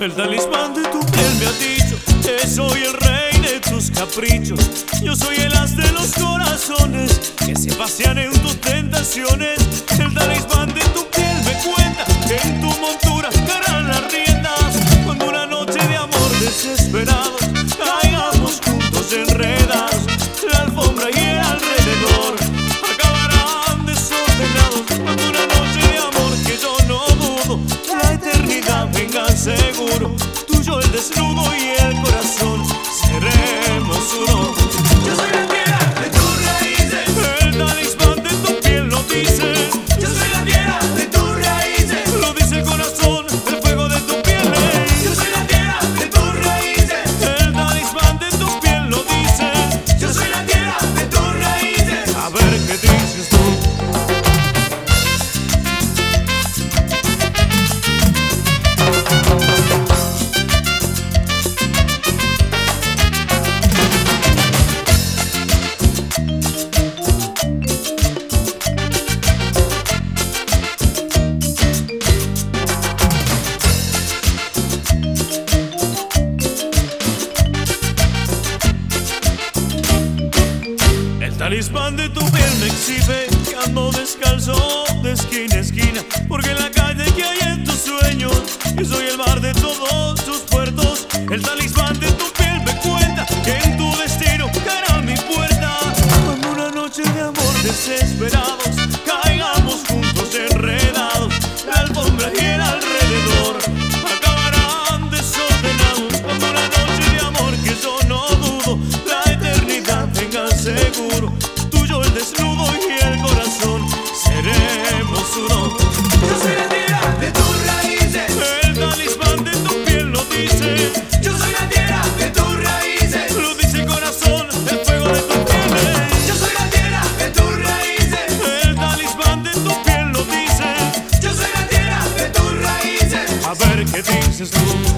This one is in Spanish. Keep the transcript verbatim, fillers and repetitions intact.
El talismán de tu piel me ha dicho que soy el rey de tus caprichos. Yo soy el as de los corazones que se pasean en tus tentaciones. El talismán de tu piel me cuenta que en tu montura caerán las riendas cuando una noche de amor desesperado caigamos juntos enredados. La alfombra y el alrededor acabarán desordenados cuando una noche de amor que yo no dudo la eternidad venga seguro. Tuyo el desnudo y el corazón seremos uno. Yo soy la tierra de tus raíces. El talismán de tu piel lo dice. Yo soy la tierra de tus raíces. Lo dice el corazón, el fuego de tu piel. Yo soy la tierra de tus raíces. El talismán de tu piel lo dice. Yo soy la tierra de tus raíces. A ver qué dices tú. El talismán de tu piel me exhibe que ando descalzo de esquina a esquina, porque en la calle que hay en tus sueños yo soy el mar de todos tus puertos. El talismán de tu piel me cuenta que en tu destino caerá mi puerta cuando una noche de amor desesperados caigamos juntos enredados. La alfombra y el alrededor acabarán desordenados cuando una noche de amor que yo no dudo la eternidad venga seguro. Tuyo el desnudo y el corazón seremos uno. Yo soy la tierra de tus raíces. El talismán de tu piel lo dice. Yo soy la tierra de tus raíces. Lo dice el corazón, el fuego de tu piel. Yo soy la tierra de tus raíces. El talismán de tu piel lo dice. Yo soy la tierra de tus raíces. A ver qué dices tú.